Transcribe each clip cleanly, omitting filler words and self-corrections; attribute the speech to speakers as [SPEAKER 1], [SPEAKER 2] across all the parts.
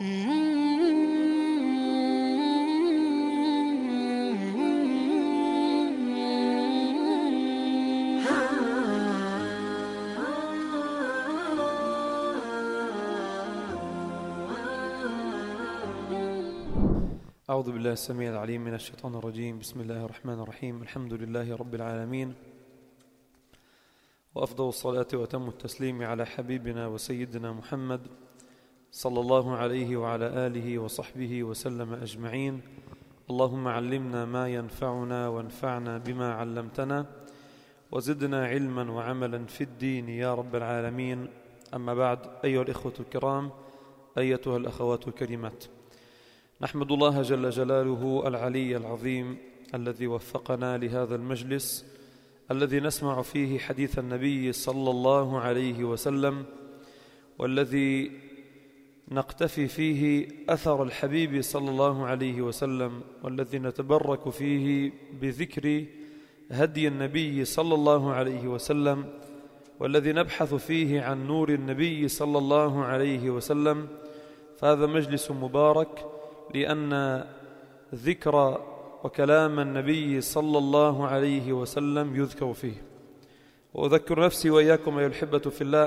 [SPEAKER 1] أعوذ بالله السميع العليم من الشيطان الرجيم. بسم الله الرحمن الرحيم. الحمد لله رب العالمين، وأفضل الصلاة وأتم التسليم على حبيبنا وسيدنا محمد صلى الله عليه وعلى آله وصحبه وسلم أجمعين. اللهم علمنا ما ينفعنا وانفعنا بما علمتنا وزدنا علما وعملا في الدين يا رب العالمين. أما بعد، أيها الإخوة الكرام، أيتها الأخوات الكريمات، نحمد الله جل جلاله العلي العظيم الذي وفقنا لهذا المجلس الذي نسمع فيه حديث النبي صلى الله عليه وسلم، والذي نقتفي فيه أثر الحبيب صلى الله عليه وسلم، والذي نتبرك فيه بذكر هدي النبي صلى الله عليه وسلم، والذي نبحث فيه عن نور النبي صلى الله عليه وسلم. فهذا مجلس مبارك لأن ذكر وكلام النبي صلى الله عليه وسلم يذكر فيه. وأذكر نفسي وإياكم أيها الأحبة في الله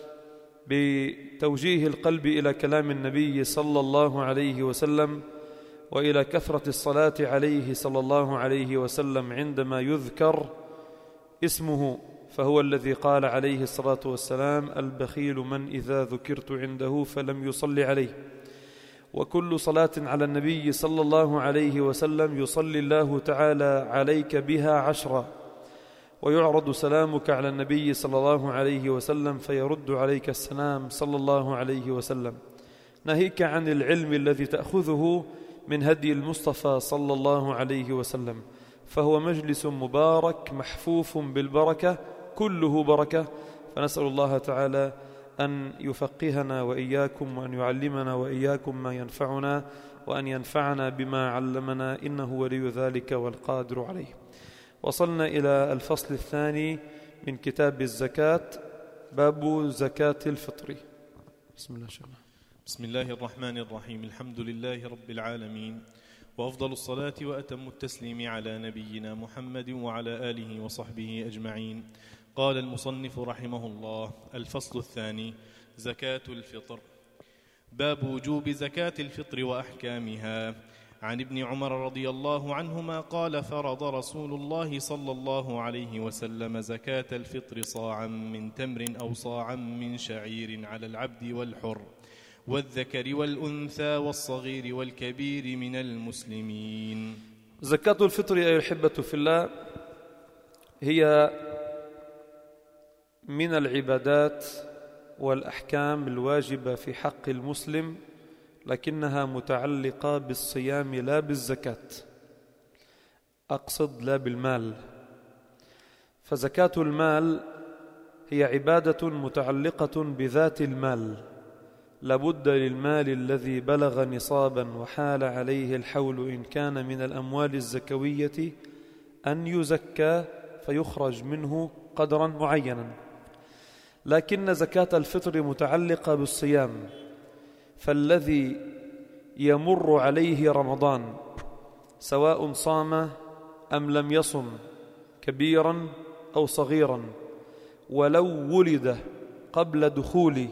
[SPEAKER 1] بتوجيه القلب إلى كلام النبي صلى الله عليه وسلم، وإلى كثرة الصلاة عليه صلى الله عليه وسلم عندما يذكر اسمه، فهو الذي قال عليه الصلاة والسلام: البخيل من إذا ذكرت عنده فلم يصلي عليه. وكل صلاة على النبي صلى الله عليه وسلم يصلي الله تعالى عليك بها 10، ويعرض سلامك على النبي صلى الله عليه وسلم فيرد عليك السلام صلى الله عليه وسلم، ناهيك عن العلم الذي تأخذه من هدي المصطفى صلى الله عليه وسلم. فهو مجلس مبارك محفوف بالبركة، كله بركة. فنسأل الله تعالى أن يفقهنا وإياكم، وأن يعلمنا وإياكم ما ينفعنا، وأن ينفعنا بما علمنا، إنه ولي ذلك والقادر عليه. وصلنا إلى الفصل الثاني من كتاب الزكاة، باب زكاة الفطر. بسم الله شاء.
[SPEAKER 2] بسم الله الرحمن الرحيم. الحمد لله رب العالمين، وأفضل الصلاة وأتم التسليم على نبينا محمد وعلى آله وصحبه أجمعين. قال المصنف رحمه الله: الفصل الثاني: زكاة الفطر. باب وجوب زكاة الفطر وأحكامها. عن ابن عمر رضي الله عنهما قال: فرض رسول الله صلى الله عليه وسلم زكاة الفطر صاعا من تمر أو صاعا من شعير على العبد والحر والذكر والأنثى والصغير والكبير من المسلمين.
[SPEAKER 1] زكاة الفطر أيها الأحبة في الله هي من العبادات والأحكام الواجبة في حق المسلم، لكنها متعلقة بالصيام لا بالزكاة، أقصد لا بالمال. فزكاة المال هي عبادة متعلقة بذات المال، لابد للمال الذي بلغ نصابا وحال عليه الحول إن كان من الأموال الزكوية أن يزكى فيخرج منه قدرا معينا. لكن زكاة الفطر متعلقة بالصيام، فالذي يمر عليه رمضان سواء صام أم لم يصم، كبيرا أو صغيرا، ولو ولد قبل دخول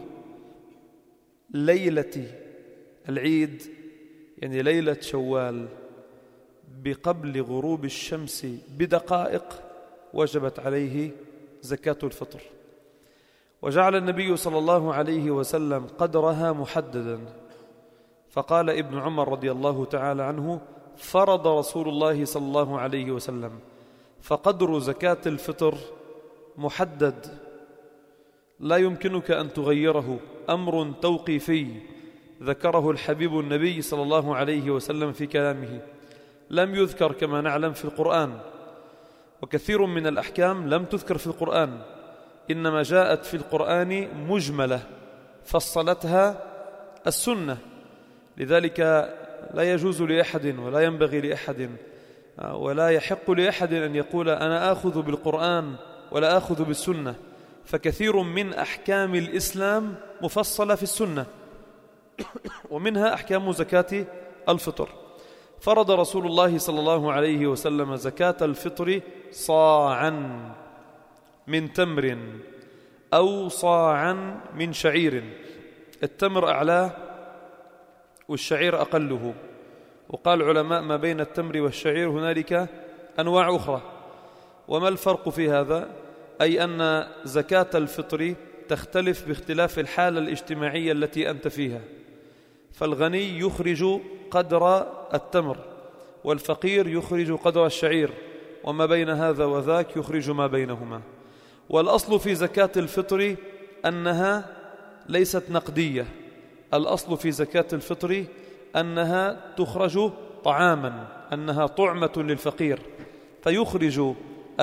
[SPEAKER 1] ليلة العيد، يعني ليلة شوال، بقبل غروب الشمس بدقائق، وجبت عليه زكاة الفطر. وجعل النبي صلى الله عليه وسلم قدرها محددا، فقال ابن عمر رضي الله تعالى عنه: فرض رسول الله صلى الله عليه وسلم. فقدر زكاة الفطر محدد، لا يمكنك أن تغيره، أمر توقيفي ذكره الحبيب النبي صلى الله عليه وسلم في كلامه، لم يذكر كما نعلم في القرآن، وكثير من الأحكام لم تذكر في القرآن، إنما جاءت في القرآن مجملة فصلتها السنة. لذلك لا يجوز لأحد ولا ينبغي لأحد ولا يحق لأحد أن يقول أنا آخذ بالقرآن ولا آخذ بالسنة، فكثير من أحكام الإسلام مفصلة في السنة، ومنها أحكام زكاة الفطر. فرض رسول الله صلى الله عليه وسلم زكاة الفطر صاعا من تمر أو صاعا من شعير، التمر أعلاه والشعير أقله. وقال العلماء ما بين التمر والشعير هنالك أنواع أخرى. وما الفرق في هذا؟ أي أن زكاة الفطر تختلف باختلاف الحالة الاجتماعية التي أنت فيها، فالغني يخرج قدر التمر والفقير يخرج قدر الشعير، وما بين هذا وذاك يخرج ما بينهما. والأصل في زكاة الفطر أنها ليست نقدية، الأصل في زكاة الفطر أنها تخرج طعاما، أنها طعمة للفقير، فيخرج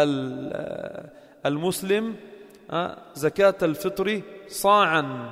[SPEAKER 1] المسلم زكاة الفطر صاعا،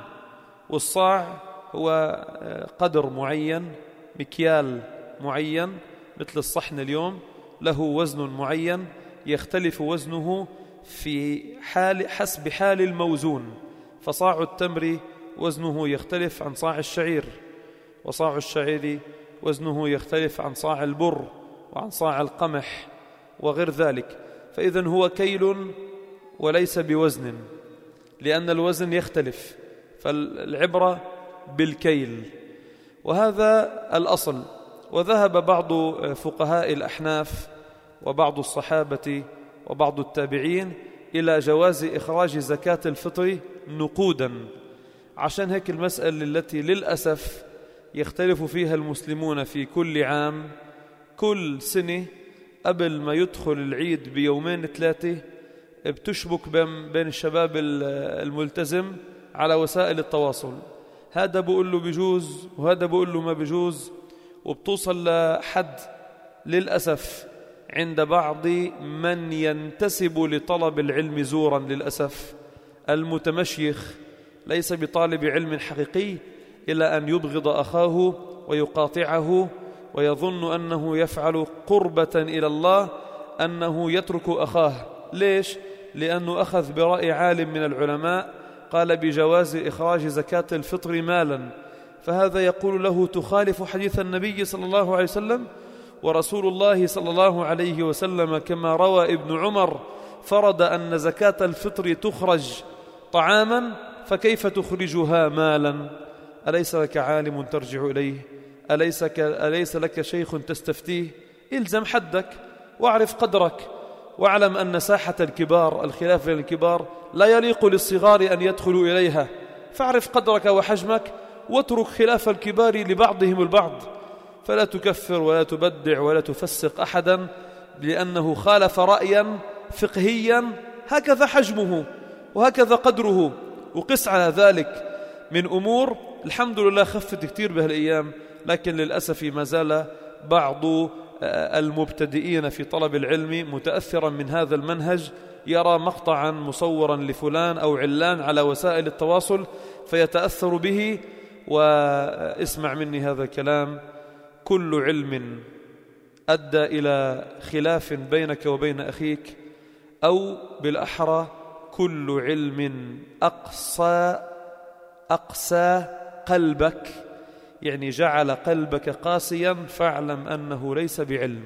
[SPEAKER 1] والصاع هو قدر معين، مكيال معين، مثل الصحن اليوم له وزن معين يختلف وزنه في حسب حال الموزون. فصاع التمر وزنه يختلف عن صاع الشعير، وصاع الشعير وزنه يختلف عن صاع البر وعن صاع القمح وغير ذلك. فإذن هو كيل وليس بوزن، لأن الوزن يختلف، فالعبرة بالكيل، وهذا الأصل. وذهب بعض فقهاء الأحناف وبعض الصحابة وبعض التابعين إلى جواز إخراج زكاة الفطر نقودا، عشان هيك المسألة التي للأسف يختلف فيها المسلمون في كل عام، كل سنة قبل ما يدخل العيد بيومين 3 بتشبك بين الشباب الملتزم على وسائل التواصل، هذا بقول له بجوز وهذا بقول له ما بجوز، وبتوصل لحد للأسف عند بعض من ينتسب لطلب العلم زورا للأسف المتمشيخ ليس بطالب علم حقيقي، إلى أن يبغض أخاه ويقاطعه ويظن أنه يفعل قربة إلى الله أنه يترك أخاه. ليش؟ لأنه أخذ برأي عالم من العلماء قال بجواز إخراج زكاة الفطر مالا، فهذا يقول له تخالف حديث النبي صلى الله عليه وسلم، ورسول الله صلى الله عليه وسلم كما روى ابن عمر فرض أن زكاة الفطر تخرج طعاما، فكيف تخرجها مالا؟ أليس لك عالم ترجع إليه؟ أليس لك شيخ تستفتيه؟ إلزم حدك واعرف قدرك، واعلم أن ساحة الكبار، الخلاف بين الكبار، لا يليق للصغار أن يدخلوا إليها، فاعرف قدرك وحجمك واترك خلاف الكبار لبعضهم البعض، فلا تكفر ولا تبدع ولا تفسق أحدا لأنه خالف رأيا فقهيا هكذا حجمه وهكذا قدره. وقس على ذلك من أمور الحمد لله خفت كتير بهالأيام، لكن للأسف ما زال بعض المبتدئين في طلب العلم متأثرا من هذا المنهج، يرى مقطعا مصورا لفلان أو علان على وسائل التواصل فيتأثر به. واسمع مني هذا الكلام، كل علم أدى إلى خلاف بينك وبين أخيك، أو بالأحرى كل علم أقسى قلبك، يعني جعل قلبك قاسيا، فاعلم أنه ليس بعلم.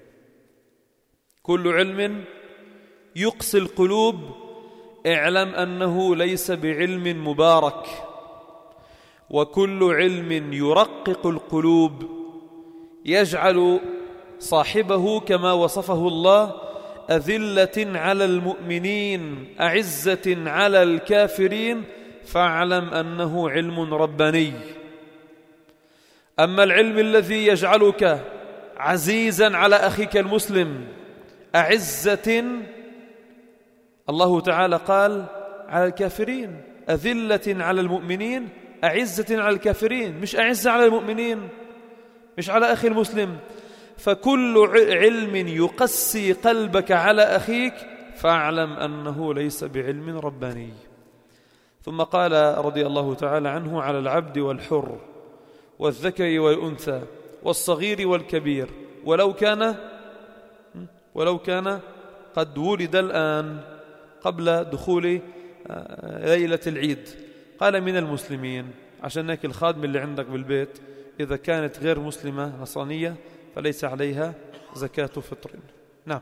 [SPEAKER 1] كل علم يقسي القلوب اعلم أنه ليس بعلم مبارك. وكل علم يرقق القلوب يجعل صاحبه كما وصفه الله أذلة على المؤمنين أعزة على الكافرين، فاعلم أنه علم رباني. أما العلم الذي يجعلك عزيزا على أخيك المسلم أعزة، الله تعالى قال على الكافرين أذلة على المؤمنين أعزة على الكافرين، مش أعزة على المؤمنين، مش على أخي المسلم. فكل علم يقسي قلبك على أخيك فاعلم أنه ليس بعلم رباني. ثم قال رضي الله تعالى عنه على العبد والحر والذكر والأنثى والصغير والكبير ولو كان قد ولد الآن قبل دخول ليلة العيد، قال من المسلمين عشان هيك الخادمة اللي عندك بالبيت إذا كانت غير مسلمة نصرانية فليس عليها زكاة فطر. نعم.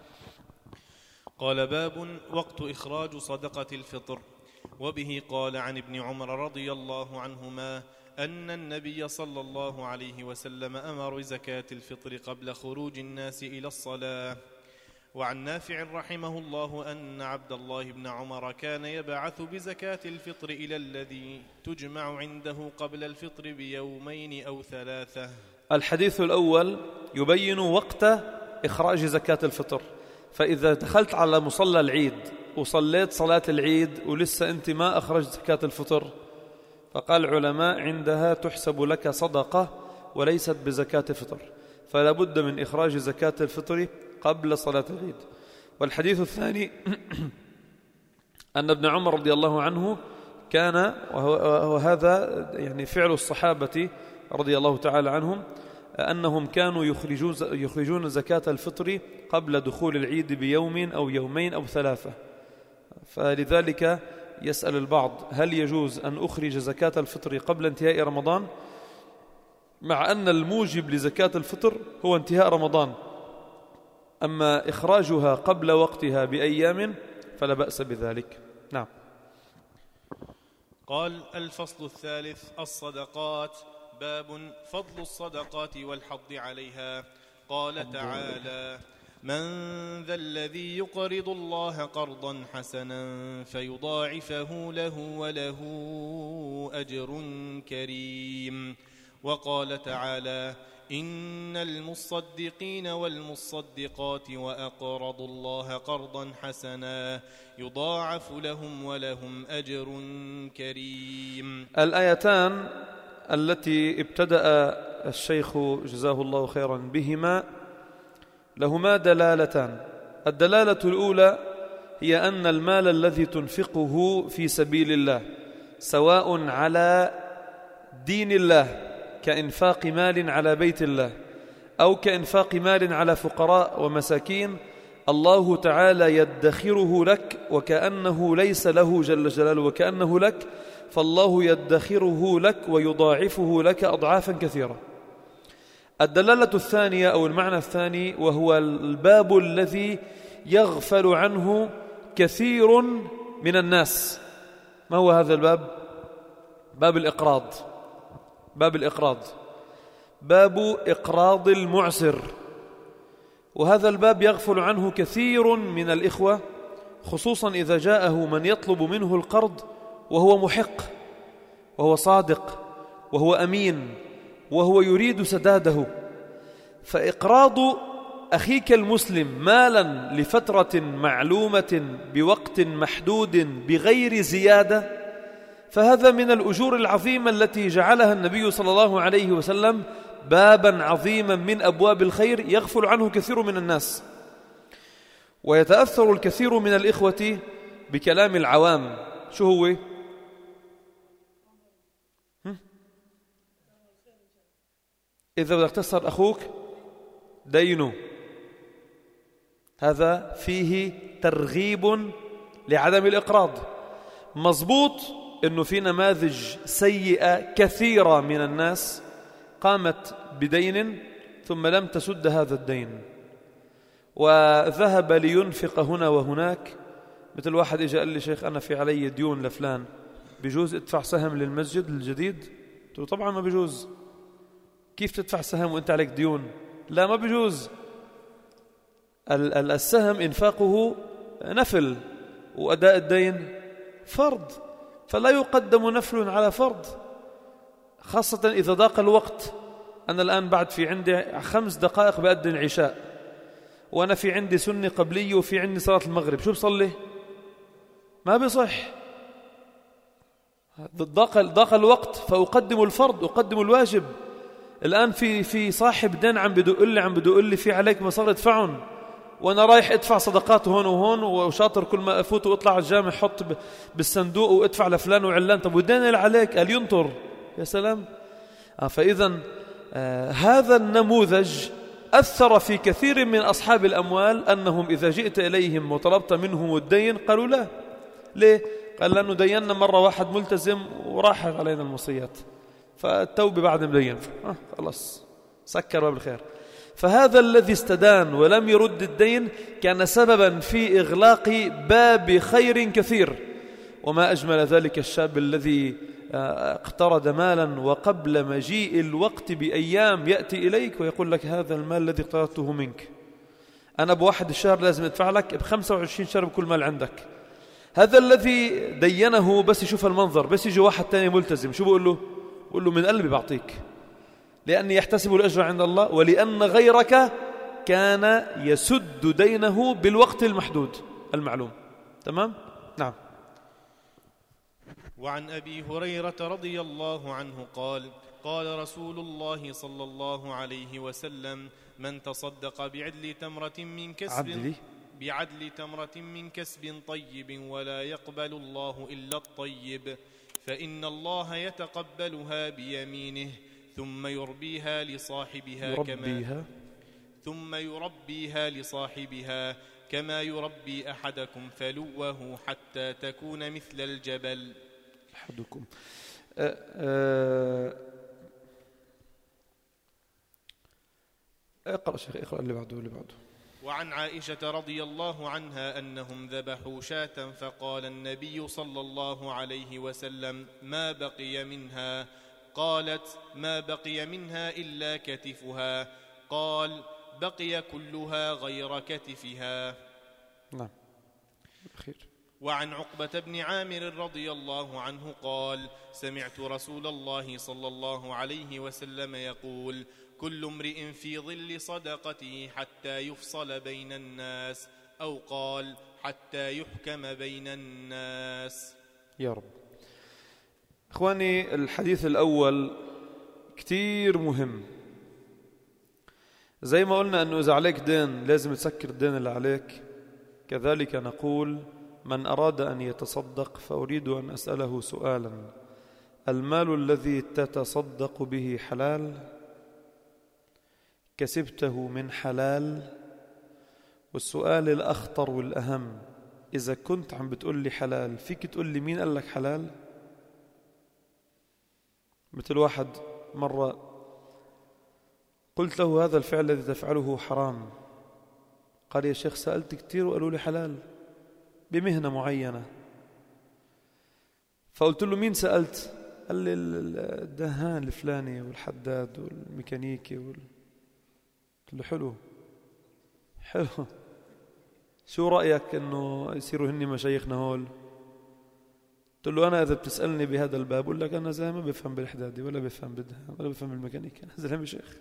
[SPEAKER 2] قال: باب وقت إخراج صدقة الفطر. وبه قال عن ابن عمر رضي الله عنهما أن النبي صلى الله عليه وسلم أمر بزكاة الفطر قبل خروج الناس إلى الصلاة. وعن نافع رحمه الله أن عبد الله بن عمر كان يبعث بزكاة الفطر إلى الذي تجمع عنده قبل الفطر بيومين أو 3.
[SPEAKER 1] الحديث الأول يبين وقت إخراج زكاة الفطر. فإذا دخلت على مصلى العيد وصليت صلاة العيد ولسه أنت ما أخرجت زكاة الفطر، فقال العلماء عندها تحسب لك صدقة وليست بزكاة الفطر، فلا بد من إخراج زكاة الفطر قبل صلاة العيد. والحديث الثاني أن ابن عمر رضي الله عنه كان، وهذا يعني فعل الصحابة رضي الله تعالى عنهم، أنهم كانوا يخرجون زكاة الفطر قبل دخول العيد بيوم أو يومين أو 3. فلذلك يسأل البعض: هل يجوز أن أخرج زكاة الفطر قبل انتهاء رمضان؟ مع أن الموجب لزكاة الفطر هو انتهاء رمضان، أما إخراجها قبل وقتها بأيام فلا بأس بذلك. نعم.
[SPEAKER 2] قال: الفصل الثالث: الصدقات. باب فضل الصدقات والحض عليها. قال تعالى: من ذا الذي يقرض الله قرضا حسنا فيضاعفه له وله أجر كريم. وقال تعالى: إن المصدقين والمصدقات وأقرضوا الله قرضا حسنا يضاعف لهم ولهم أجر كريم.
[SPEAKER 1] الآيتان التي ابتدأ الشيخ جزاه الله خيرا بهما لهما دلالتان. الدلالة الأولى هي أن المال الذي تنفقه في سبيل الله سواء على دين الله كإنفاق مال على بيت الله أو كإنفاق مال على فقراء ومساكين، الله تعالى يدخره لك وكأنه ليس له جل جلاله وكأنه لك، فالله يدخره لك ويضاعفه لك أضعافا كثيرة. الدلالة الثانية أو المعنى الثاني وهو الباب الذي يغفل عنه كثير من الناس. ما هو هذا الباب؟ باب الإقراض. باب الإقراض، باب إقراض المعسر. وهذا الباب يغفل عنه كثير من الإخوة، خصوصا إذا جاءه من يطلب منه القرض وهو محق وهو صادق وهو أمين وهو يريد سداده. فإقراض أخيك المسلم مالا لفترة معلومة بوقت محدود بغير زيادة، فهذا من الأجور العظيمة التي جعلها النبي صلى الله عليه وسلم بابا عظيما من أبواب الخير يغفل عنه كثير من الناس. ويتأثر الكثير من الإخوة بكلام العوام. شو هو؟ إذا بدك تسر أخوك دينه، هذا فيه ترغيب لعدم الإقراض. مضبوط إنه في نماذج سيئة كثيرة من الناس قامت بدين ثم لم تسد هذا الدين وذهب لينفق هنا وهناك. مثل واحد إجا قال لي: شيخ أنا في علي ديون لفلان، بيجوز ادفع سهم للمسجد الجديد؟ قلت له: طبعا ما بيجوز. كيف تدفع سهم وانت عليك ديون؟ لا، ما بيجوز. السهم إنفاقه نفل وأداء الدين فرض، فلا يقدم نفل على فرض، خاصة إذا ضاق الوقت. أنا الآن بعد في عندي 5 دقائق بأذن العشاء، وأنا في عندي سنة قبلية وفي عندي صلاة المغرب، شو بصلي؟ ما بصح. ضاق الوقت فأقدم الفرض، أقدم الواجب. الآن في صاحب دين عم بدق لي في عليك مصاري ادفعهم، وأنا رايح أدفع صدقات هون وهون وشاطر، كل ما أفوت وأطلع الجامع حط بالصندوق وأدفع لفلان وعلان. طب والدين اللي عليك؟ قال ينطر. يا سلام. فإذا هذا النموذج أثر في كثير من أصحاب الأموال، أنهم إذا جئت إليهم وطلبت منهم الدين قالوا لا. ليه؟ قال لأنه دينا مرة واحد ملتزم وراحت علينا المصيات، فالتوبة بعد مدين، خلاص سكر باب الخير. فهذا الذي استدان ولم يرد الدين كان سببا في إغلاق باب خير كثير. وما أجمل ذلك الشاب الذي اقترض مالا وقبل مجيء الوقت بأيام يأتي إليك ويقول لك هذا المال الذي اقترضته منك أنا ب1 الشهر لازم أدفع لك ب25 شهر بكل مال عندك. هذا الذي دينه بس يشوف المنظر، بس يجي واحد تاني ملتزم شو بقول له؟ بقول له من قلبي بعطيك، لأني يحتسب الأجر عند الله، ولأن غيرك كان يسد دينه بالوقت المحدود المعلوم. تمام؟ نعم.
[SPEAKER 2] وعن أبي هريرة رضي الله عنه قال: قال رسول الله صلى الله عليه وسلم: من تصدق بعدل تمرة من كسب طيب ولا يقبل الله إلا الطيب فإن الله يتقبلها بيمينه ثم يربيها لصاحبها كما يربي أحدكم فلوه حتى تكون مثل الجبل.
[SPEAKER 1] أحدكم اقرأ شيخ، اقرأ اللي بعده.
[SPEAKER 2] وعن عائشة رضي الله عنها أنهم ذبحوا شاة فقال النبي صلى الله عليه وسلم: ما بقي منها؟ قالت: ما بقي منها إلا كتفها. قال: بقي كلها غير كتفها.
[SPEAKER 1] نعم. خير.
[SPEAKER 2] وعن عقبة بن عامر رضي الله عنه قال: سمعت رسول الله صلى الله عليه وسلم يقول: كل امرئ في ظل صدقته حتى يفصل بين الناس، أو قال: حتى يحكم بين الناس.
[SPEAKER 1] يا رب. إخواني، الحديث الأول كتير مهم. زي ما قلنا أنه إذا عليك دين لازم تسكر الدين اللي عليك، كذلك نقول: من أراد أن يتصدق فأريد أن أسأله سؤالا: المال الذي تتصدق به حلال؟ كسبته من حلال؟ والسؤال الأخطر والأهم: إذا كنت عم بتقول لي حلال، فيك تقول لي مين قال لك حلال؟ مثل واحد مرة قلت له: هذا الفعل الذي تفعله حرام. قال: يا شيخ سألت كتير وقالوا لي حلال بمهنة معينة. فقلت له: مين سألت؟ قال لي: الدهان الفلاني والحداد والميكانيكي قلت له: حلو، شو رأيك أنه يصيروا هني مشايخنا هول؟ قلت له: أنا إذا بتسألني بهذا الباب أقول لك أنا زي ما بفهم بالحدادي ولا بفهم بالدهان ولا بفهم بالميكانيكي، أنا زلمة شيخ.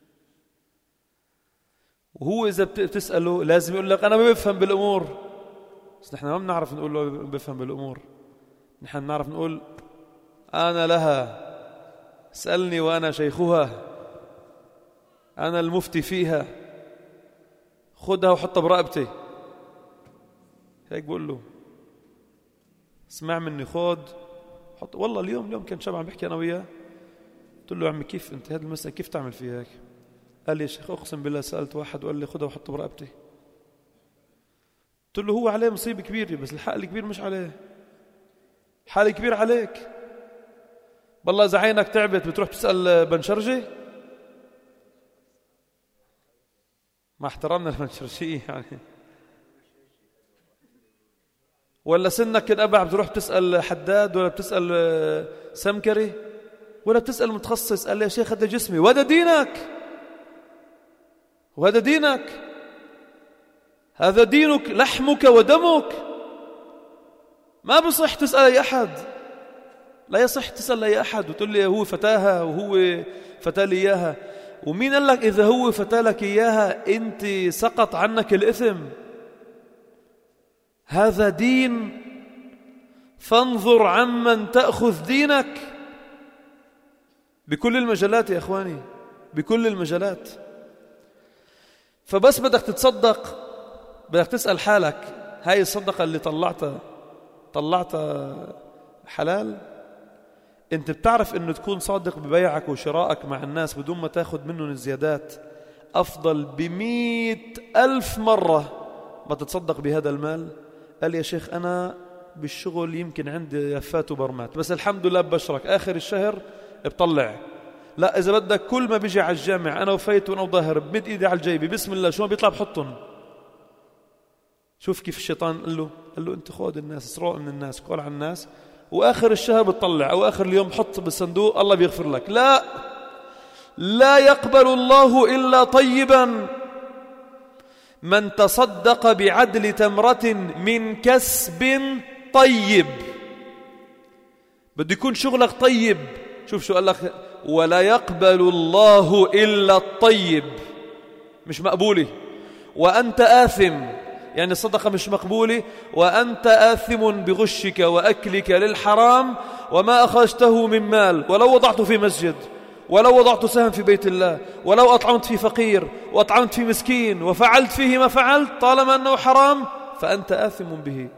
[SPEAKER 1] وهو إذا بتسأله لازم يقول لك أنا ما بفهم بالأمور. بس نحن ما بنعرف نقول له بفهم بالأمور، نحن بنعرف نقول أنا لها، اسألني وأنا شيخها، أنا المفتي فيها، خدها وحطها برقبتي. هيك بقول له: اسمع مني، خد حط. والله اليوم كان شاب عم بحكي أنا وياه، قلت له: عمي كيف أنت هذا المسألة كيف تعمل فيها هيك؟ قال لي: يا شيخ أقسم بالله سألت واحد وقال لي خدها وحطها برقبتي. قلت له: هو عليه مصيبة كبيرة، بس الحق الكبير مش عليه، حال كبير عليك. بالله إذا عينك تعبت بتروح تسأل بنشرجي؟ ما احترمنا البنشرجية يعني. ولا سنك الأبع بتروح بتسأل حداد ولا بتسأل سمكري ولا بتسأل متخصص؟ قال لي: يا شيخ هذا جسمي وهذا دينك، وهذا دينك، هذا دينك، لحمك ودمك، ما بصح تسأل أي أحد، لا يصح تسأل أي أحد وتقول لي هو فتاها وهو فتى لي إياها. ومين قال لك إذا هو فتى لك إياها أنت سقط عنك الإثم؟ هذا دين، فانظر عمن تأخذ دينك بكل المجالات يا إخواني، بكل المجالات. فبس بدك تتصدق بدك تسأل حالك: هاي الصدقة اللي طلعتها حلال؟ انت بتعرف انه تكون صادق ببيعك وشرائك مع الناس بدون ما تاخذ منهم الزيادات أفضل ب100,000 مرة ما تتصدق بهذا المال. قال: يا شيخ أنا بالشغل يمكن عندي يفات وبرمات، بس الحمد لله ببشرك آخر الشهر بطلع. لا، إذا بدك كل ما بيجي على الجامع أنا وفيت وأنا وظاهر بمد إيدي على الجيبي بسم الله شو ما بيطلع بحطهم. شوف كيف الشيطان قال له أنت خذ الناس، اسرق من الناس، قول على الناس، وآخر الشهر بتطلع أو آخر اليوم بحط بالصندوق الله بيغفر لك. لا يقبل الله إلا طيبا. من تصدق بعدل تمرة من كسب طيب، بده يكون شغلك طيب. شوف شو قال لك، ولا يقبل الله إلا الطيب، مش مقبولة. وأنت آثم، يعني الصدقة مش مقبولة، وأنت آثم بغشك وأكلك للحرام وما أخرجته من مال، ولو وضعته في مسجد، ولو وضعت سهم في بيت الله، ولو أطعمت في فقير وأطعمت في مسكين وفعلت فيه ما فعلت، طالما أنه حرام فأنت آثم به.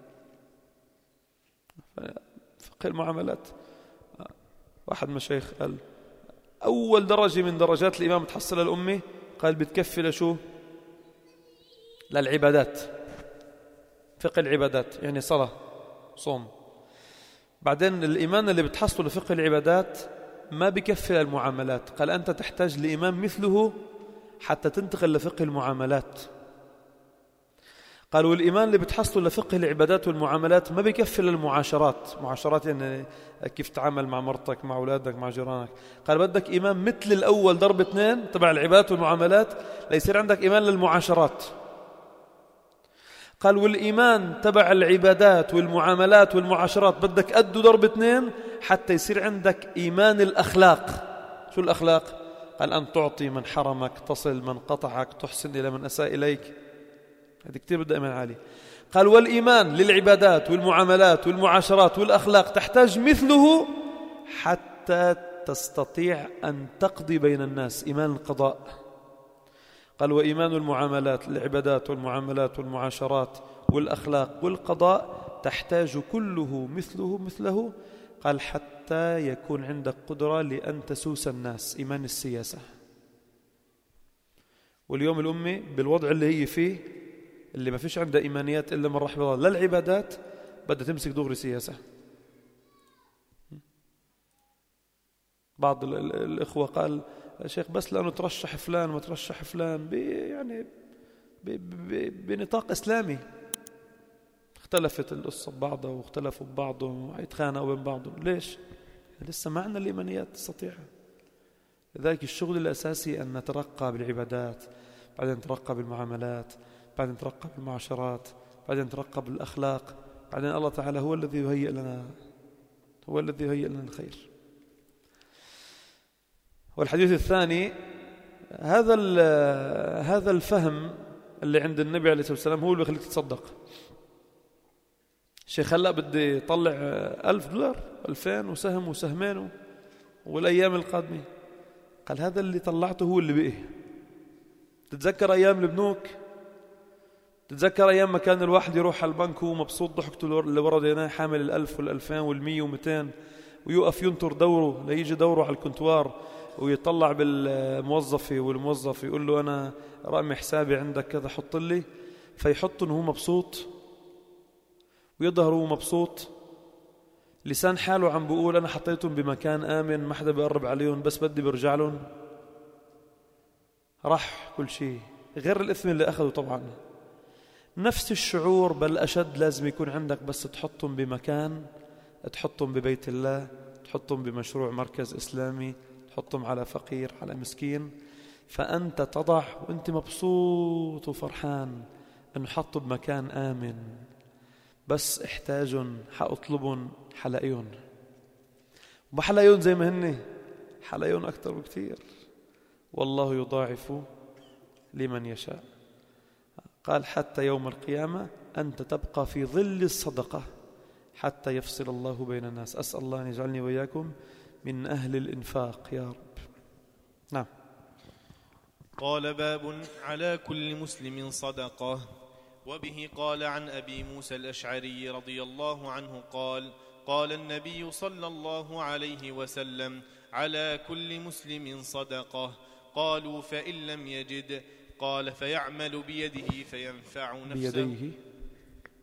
[SPEAKER 1] فقه المعاملات. واحد مشايخ قال أول درجة من درجات الإمام تحصل الأمة، قال بتكفي لشو؟ للعبادات، فقه العبادات، يعني صلاة صوم. بعدين الإيمان اللي بتحصله لفقه العبادات ما بكفي للمعاملات، قال أنت تحتاج لإمام مثله حتى تنتقل لفقه المعاملات. قالوا الإيمان اللي بتحصله لفقه العبادات والمعاملات ما بكفي للمعاشرات، معاشرات يعني كيف تتعامل مع مرتك، مع أولادك، مع جيرانك. قال بدك إيمان مثل الأول ضرب 2 تبع العبادات والمعاملات ليصير عندك إيمان للمعاشرات. قال والإيمان تبع العبادات والمعاملات والمعاشرات بدك قده ضرب 2 حتى يصير عندك إيمان الأخلاق. شو الأخلاق؟ قال أن تعطي من حرمك، تصل من قطعك، تحسن إلى من أساء إليك. هذا كتير بده إيمان عالي. قال والإيمان للعبادات والمعاملات والمعاشرات والأخلاق تحتاج مثله حتى تستطيع أن تقضي بين الناس، إيمان القضاء. قال وإيمان المعاملات، العبادات والمعاملات والمعاشرات والأخلاق والقضاء تحتاج كله مثله. قال حتى يكون عندك قدرة لأن تسوس الناس، إيمان السياسة. واليوم الأمة بالوضع اللي هي فيه، اللي ما فيش عندها إيمانيات إلا من رحم الله، للعبادات بدها تمسك دغري سياسة. بعض الإخوة قال شيخ بس لأنه ترشح فلان وما ترشح فلان يعني بنطاق إسلامي، اختلفت القصة ببعضها واختلفوا ببعضهم ويتخانقوا بين بعضهم. ليش؟ لسه ما عندنا الإيمانيات تستطيع. لذلك الشغل الأساسي أن نترقى بالعبادات، بعدين نترقى بالمعاملات، بعدين نترقى بالمعاشرات، بعدين نترقى بالأخلاق، بعدين الله تعالى هو الذي يهيئ لنا الخير. والحديث الثاني، هذا الفهم اللي عند النبي عليه الصلاة والسلام هو اللي يخليك تتصدق. الشيخ هلا بدي طلع $1000 2000 وسهم وسهمين والأيام القادمة. قال هذا اللي طلعته هو اللي بقي. تتذكر أيام البنوك، تتذكر أيام ما كان الواحد يروح على البنك وهو مبسوط ضحكته اللي ورا ديناه حامل 1000 وال2000 وال100 و200 ويوقف ينطر دوره ليجي دوره على الكنتوار ويطلع بالموظف والموظف يقول له أنا رقم حسابي عندك كذا حط لي، فيحط إنه هو مبسوط ويظهر هو مبسوط، لسان حاله عم بيقول أنا حطيتهم بمكان آمن ما حدا بيقرب عليهم بس بدي برجع لهم. راح كل شيء غير الإثم اللي أخذه. طبعا نفس الشعور بل أشد لازم يكون عندك، بس تحطهم بمكان، تحطهم ببيت الله، تحطهم بمشروع مركز إسلامي، تحطهم على فقير على مسكين، فأنت تضع وأنت مبسوط وفرحان أنه حطوا بمكان آمن، بس احتاجن حأطلبن حلقيون، وبحلقيون زي ما هن حلقيون أكتر بكتير، والله يضاعف لمن يشاء. قال حتى يوم القيامة أنت تبقى في ظل الصدقة حتى يفصل الله بين الناس. أسأل الله أن يجعلني وإياكم من أهل الإنفاق يا رب. نعم.
[SPEAKER 2] قال باب على كل مسلم صدقة. وبه قال عن أبي موسى الأشعري رضي الله عنه قال قال النبي صلى الله عليه وسلم على كل مسلم صدقة. قالوا فإن لم يجد؟ قال فيعمل بيده فينفع نفسه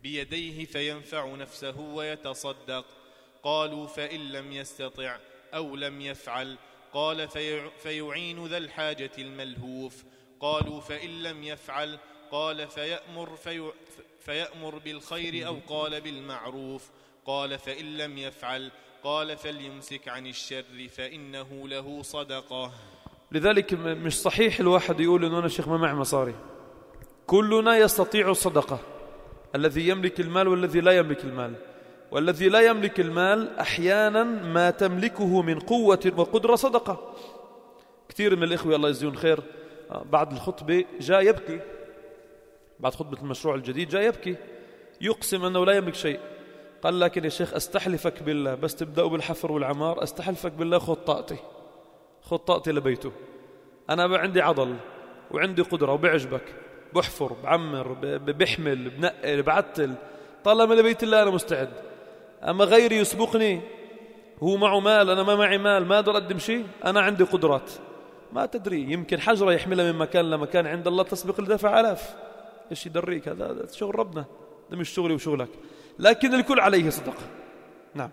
[SPEAKER 2] بيديه فينفع نفسه ويتصدق. قالوا فإن لم يستطع أو لم يفعل؟ قال فيعين ذا الحاجة الملهوف. قالوا فإن لم يفعل؟ قال فيأمر بالخير أو قال بالمعروف. قال فإن لم يفعل؟ قال فليمسك عن الشر فإنه له صدقة.
[SPEAKER 1] لذلك مش صحيح الواحد يقول إنه أنا شيخ ما معي مصاري. كلنا يستطيع الصدقة، الذي يملك المال والذي لا يملك المال. والذي لا يملك المال أحيانا ما تملكه من قوة وقدرة صدقة. كثير من الإخوة الله يجزيهم خير بعد الخطبة جاء يبكي، بعد خطبة المشروع الجديد جاء يبكي يقسم أنه لا يملك شيء. قال لكن يا شيخ أستحلفك بالله بس تبدأوا بالحفر والعمار، أستحلفك بالله خذ طاقتي لبيته. أنا عندي عضل وعندي قدرة وبعجبك، بحفر بعمر بحمل بنقل بعتل، طالما لبيت الله أنا مستعد. أما غيري يسبقني، هو معه مال أنا ما معي مال، ما أقدر أقدم شيء. أنا عندي قدرات ما تدري، يمكن حجرة يحملها من مكان لمكان عند الله تسبق لدفع آلاف. إيش يدريك؟ هذا شغل ربنا، ده مش شغلي وشغلك. لكن الكل عليه صدقة. نعم.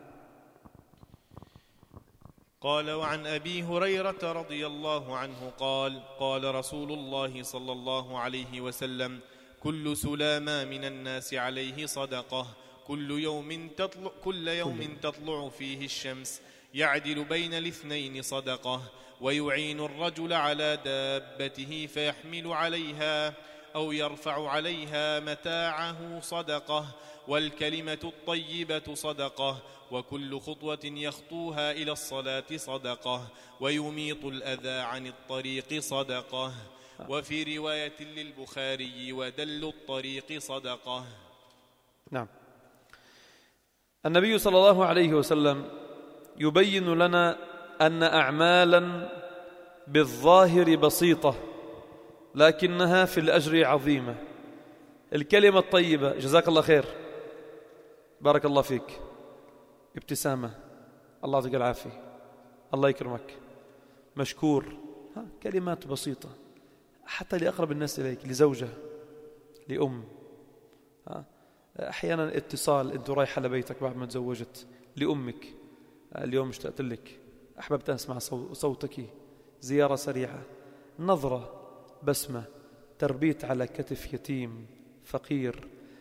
[SPEAKER 2] قال وعن أبي هريرة رضي الله عنه قال قال رسول الله صلى الله عليه وسلم: كل سلامة من الناس عليه صدقة، كل يوم تطلع فيه الشمس، يعدل بين الاثنين صدقة، ويعين الرجل على دابته فيحمل عليها أو يرفع عليها متاعه صدقة، والكلمة الطيبة صدقة، وكل خطوة يخطوها إلى الصلاة صدقة، ويميط الأذى عن الطريق صدقة. وفي رواية للبخاري: ودل الطريق صدقة.
[SPEAKER 1] نعم. النبي صلى الله عليه وسلم يبين لنا أن أعمالا بالظاهر بسيطة لكنها في الأجر عظيمة. الكلمة الطيبة، جزاك الله خير، بارك الله فيك، ابتسامة، الله يعطيك العافية، الله يكرمك، مشكور، كلمات بسيطة حتى لأقرب الناس إليك، لزوجة، لأم، أحيانا اتصال، أنت رايحة لبيتك بعد ما تزوجت، لأمك، اليوم اشتقت لك، أحببت أسمع صوتك، زيارة سريعة، نظرة، بسمة، تربيت على كتف يتيم فقير،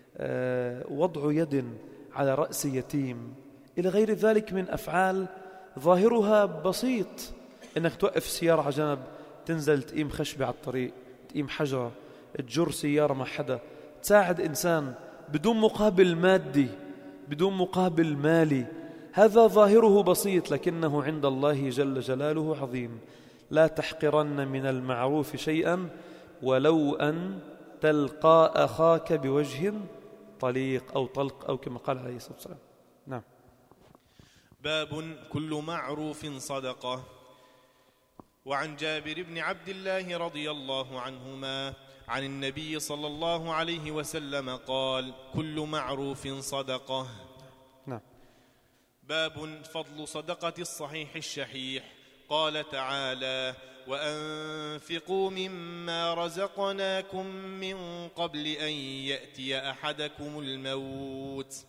[SPEAKER 1] وضع يد على رأس يتيم، إلى غير ذلك من أفعال ظاهرها بسيط. إنك توقف سيارة على جنب، تنزل تقيم خشبة على الطريق، تقيم حجرة، تجر سيارة مع حدا، تساعد إنسان بدون مقابل مادي، بدون مقابل مالي. هذا ظاهره بسيط لكنه عند الله جل جلاله عظيم. لا تحقرن من المعروف شيئا ولو أن تلقى أخاك بوجه طليق أو طلق، أو كما قال عليه الصلاة والسلام. نعم.
[SPEAKER 2] باب كل معروف صدقة. وعن جابر بن عبد الله رضي الله عنهما عن النبي صلى الله عليه وسلم قال: كل معروف صدقة.
[SPEAKER 1] نعم.
[SPEAKER 2] باب فضل صدقة الصحيح الشحيح. قال تعالى: وأنفقوا مما رزقناكم من قبل أن يأتي أحدكم الموت.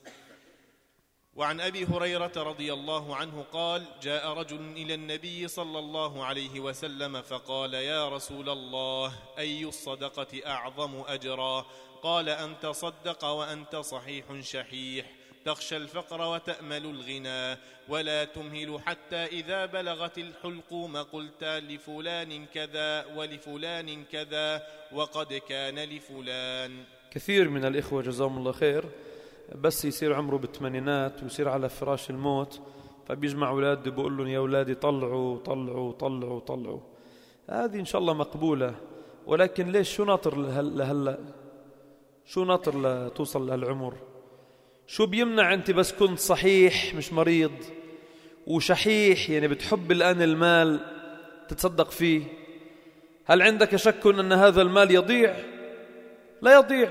[SPEAKER 2] وعن أبي هريرة رضي الله عنه قال: جاء رجل إلى النبي صلى الله عليه وسلم فقال: يا رسول الله، أي الصدقة أعظم أجرا؟ قال: أن تصدق وأنت صحيح شحيح، تخشى الفقر وتأمل الغنى، ولا تمهل حتى إذا بلغت الحلقوم قلت لفلان كذا ولفلان كذا وقد كان لفلان.
[SPEAKER 1] كثير من الإخوة جزاهم الله خير بس يصير عمره بالثمانينات ويصير على فراش الموت، فبيجمع أولاده بيقول لهم: يا أولادي طلعوا طلعوا طلعوا طلعوا. هذه إن شاء الله مقبولة، ولكن ليش؟ شو ناطر لهلأ؟ شو ناطر لتوصل لهالعمر؟ شو بيمنع أنت بس كنت صحيح مش مريض وشحيح، يعني بتحب الآن المال تتصدق فيه؟ هل عندك شك أن هذا المال يضيع؟ لا يضيع.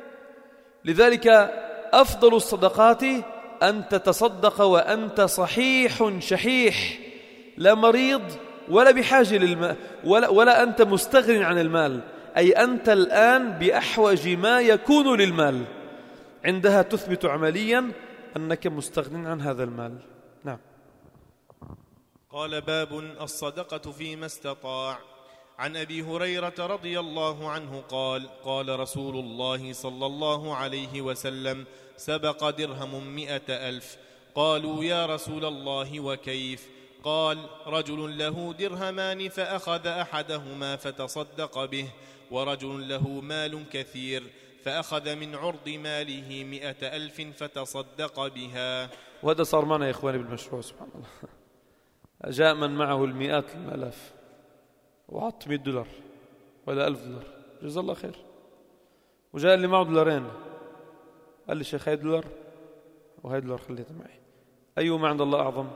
[SPEAKER 1] لذلك أفضل الصدقات أن تتصدق وأنت صحيح شحيح، لا مريض ولا بحاجة للمال، ولا أنت مستغن عن المال، أي أنت الآن بأحوج ما يكون للمال. عندها تثبت عمليا أنك مستغن عن هذا المال. نعم.
[SPEAKER 2] قال: باب الصدقة فيما استطاع. عن أبي هريرة رضي الله عنه قال: قال رسول الله صلى الله عليه وسلم: سبق درهم 100,000. قالوا: يا رسول الله وكيف؟ قال: رجل له درهمان فأخذ أحدهما فتصدق به، ورجل له مال كثير فأخذ من عرض ماله 100,000 فتصدق بها.
[SPEAKER 1] وهذا صار معنا يا إخواني بالمشروع، سبحان الله. جاء من معه المئات الآلاف وعط $100 ولا $1,000، جزا الله خير. وجاء اللي معه $2 قال لي: شيخ، هاي $1 وهاي $1 خليتها معي، أيهما عند الله أعظم؟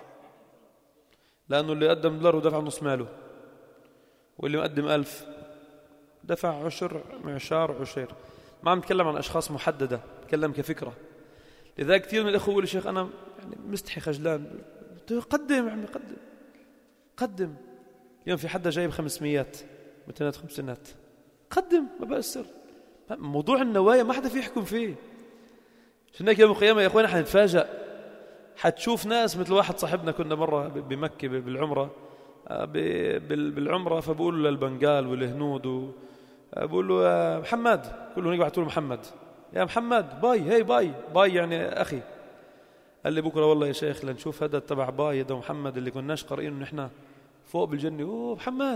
[SPEAKER 1] لأنه اللي قدم $1 ودفع نص ماله، واللي مقدم 1000 دفع عشر معشار عشير. ما عم نتكلم عن أشخاص محددة، نتكلم كفكرة. لذلك كثير من الأخوة يقولوا: شيخ أنا يعني مستحي خجلان. قدم يا عمي، قدم. اليوم في حدا جايب 500 250، قدم، ما بأثر. موضوع النوايا ما حدا في يحكم فيه. عشان هيك يوم القيامة يا أخواني حنتفاجأ، حتشوف ناس مثل واحد صاحبنا كنا مرة بمكة بالعمرة، بالعمرة، فبقول له للبنغال والهنود، بقول له: يا محمد، كلهم يبعثوا له محمد، يا محمد باي، هي باي يعني أخي. قال لي: بكرة والله يا شيخ لنشوف هذا تبع باي ده محمد اللي كناش قارئين نحن فوق بالجنة. أوه محمد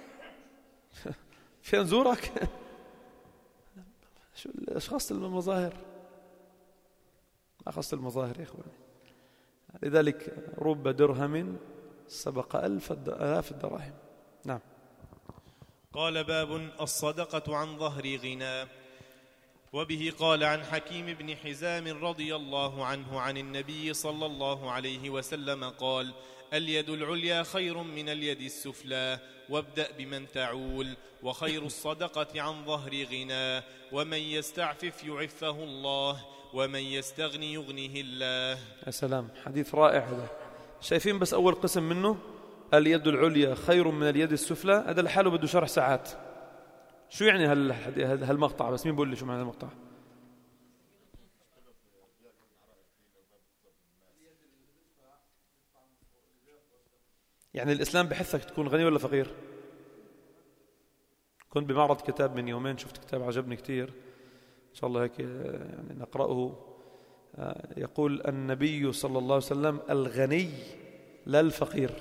[SPEAKER 1] فين زورك؟ شو الأشخاص المظاهر، أخص المظاهر يا إخواني. لذلك رب درهم سبق 1000 الدراهم. نعم.
[SPEAKER 2] قال: باب الصدقة عن ظهر غنى. وبه قال عن حكيم بن حزام رضي الله عنه عن النبي صلى الله عليه وسلم قال: اليد العليا خير من اليد السفلى، وابدأ بمن تعول، وخير الصدقة عن ظهر غنى، ومن يستعفف يعفه الله، ومن يستغني يغنيه الله.
[SPEAKER 1] يا سلام، حديث رائع هذا. شايفين بس أول قسم منه، اليد العليا خير من اليد السفلى، هذا لحاله بده شرح ساعات. شو يعني هالمقطع؟ بس مين بقول لي شو معنى المقطع؟ يعني الإسلام بحثك تكون غني ولا فقير؟ كنت بمعرض كتاب من يومين، شفت كتاب عجبني كتير، إن شاء الله هيك يعني نقرأه. يقول النبي صلى الله عليه وسلم: الغني لا الفقير.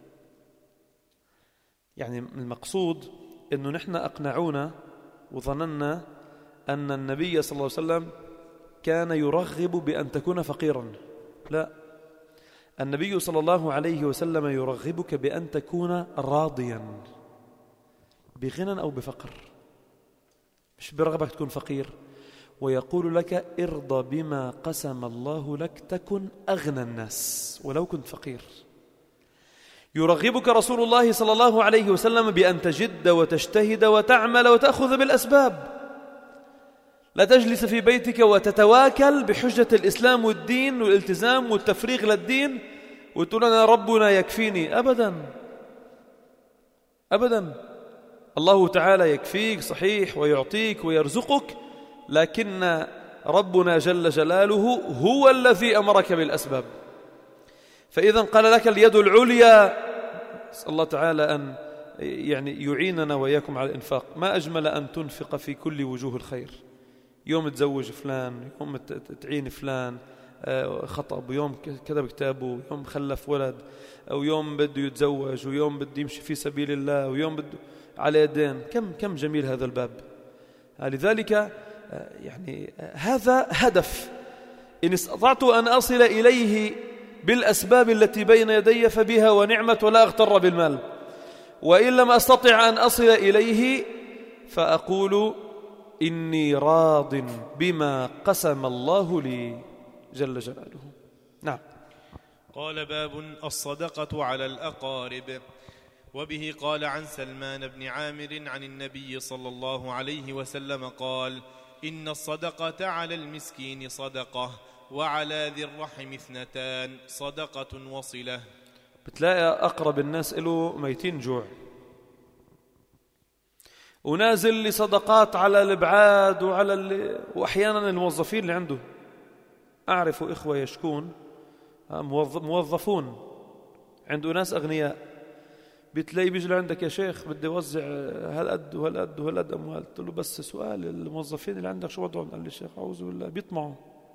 [SPEAKER 1] يعني المقصود إنه نحن أقنعونا وظننا أن النبي صلى الله عليه وسلم كان يرغب بأن تكون فقيرا. لا، النبي صلى الله عليه وسلم يرغبك بأن تكون راضيا بغنى أو بفقر، مش برغبك تكون فقير. ويقول لك: ارضى بما قسم الله لك تكن أغنى الناس ولو كنت فقير. يرغبك رسول الله صلى الله عليه وسلم بأن تجد وتجتهد وتعمل وتأخذ بالأسباب، لا تجلس في بيتك وتتواكل بحجة الإسلام والدين والالتزام والتفريغ للدين وتقول أنا ربنا يكفيني. أبدا أبدا. الله تعالى يكفيك صحيح ويعطيك ويرزقك، لكن ربنا جل جلاله هو الذي أمرك بالأسباب. فإذا قال لك اليد العليا، أسأل الله تعالى أن يعني يعيننا وإياكم على الإنفاق. ما أجمل أن تنفق في كل وجوه الخير. يوم تزوج فلان، يوم تعين فلان خطب، ويوم كتب كتابه، يوم خلف ولد، أو يوم بده يتزوج، ويوم بده يمشي في سبيل الله، ويوم بده على يدين. كم جميل هذا الباب. لذلك يعني هذا هدف، إن استطعت أن أصل إليه بالأسباب التي بين يدي فبها ونعمة، ولا أغتر بالمال. وإن لم أستطع أن أصل إليه فأقول إني راض بما قسم الله لي جل جلاله. نعم.
[SPEAKER 2] قال: باب الصدقة على الأقارب. وبه قال عن سلمان بن عامر عن النبي صلى الله عليه وسلم قال: إن الصدقة على المسكين صدقة، وعلى ذي الرحم 2 صدقة وصلة.
[SPEAKER 1] بتلاقي أقرب الناس له ميتين جوع، ونازل لي صدقات على الابعاد وأحيانا الموظفين اللي عنده. أعرف إخوة يشكون موظفون عنده ناس أغنياء، بتلاقي بيجي لعندك يا شيخ بدي أوزع هالقد وهالقد وهالقد أموال. قلت له بس سؤال، الموظفين اللي عندك شو وضعهم؟ قال لي الشيخ أعوذ بالله بيطمعوا.